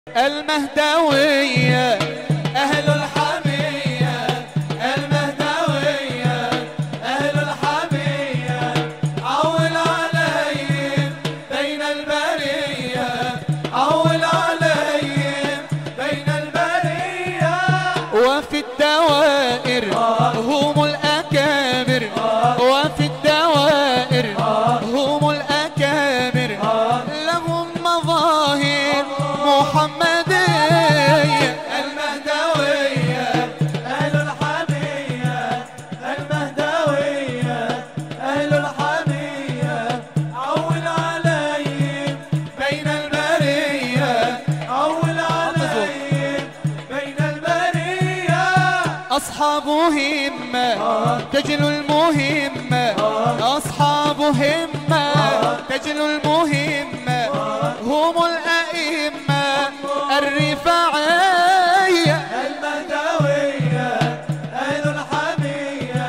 المهدوية أهل الحمية، المهدوية أهل الحمية، عول عليهم بين البرية، عول عليهم بين البرية. وفي الدوائر هم الأكابر، وفي الدوائر هم الأكابر، لهم مظاهر محمدية. المهدوية أهل الحمية، المهدوية أهل الحمية، عول عليهم بين البرية، عول عليهم بين البرية. أصحاب همة تجلو المهمة، أصحاب همة تجلو المهمة، هم الأئمة الرفاعية. المهدوية أهل الحمية،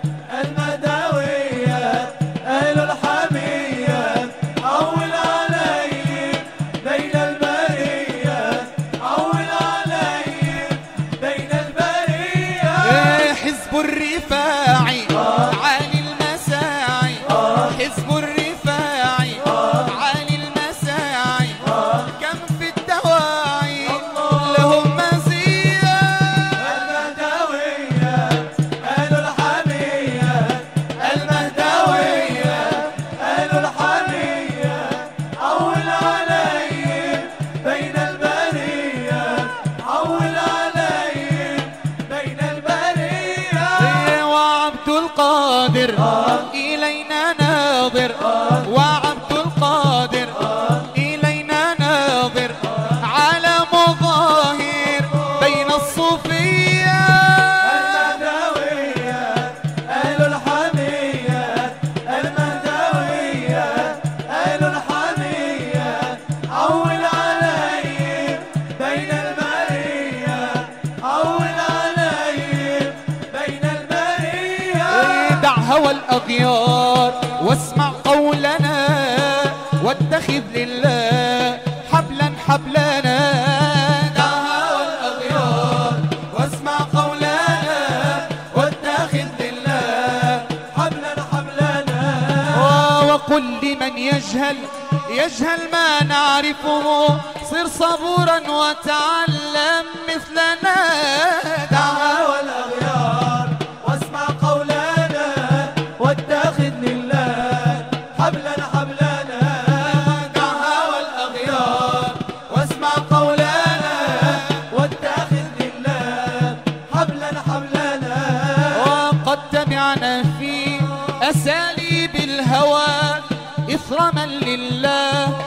المهدوية أهل الحمية، عول عليهم بين البرية، عول عليهم بين البرية. حزب الرفاعي عالي المساعي، حزب الرفاعي عالي المساعي، كم في الدواعي لهم مزية. المهدوية أهل الحمية، المهدوية أهل الحمية، عول عليهم بين البرية، عول عليهم بين البرية. وعبد القادر إلينا ناظر، وعبد القادر إلينا ناظر، على مظاهر بين الصوفية. المهدوية أهل الحمية، المهدوية أهل الحمية، عول عليهم بين البرية، عول عليهم بين البرية. دع هوى الأغيار واسمع قولنا، واتخذ لله حبلا حبلنا. دع هوى الأغيار واسمع قولنا، واتخذ لله حبلا حبلنا. وقل لمن يجهل ما نعرفه، صر صبورا وتعلم مثلنا. دع هوى الأغيار واسمع قولنا، واتخذ لله حبلا حبلنا. دع هوى الأغيار واسمع قولنا، واتخذ لله حبلا حبلنا. وقد تبعنا في أساليب الهوى إثر من لله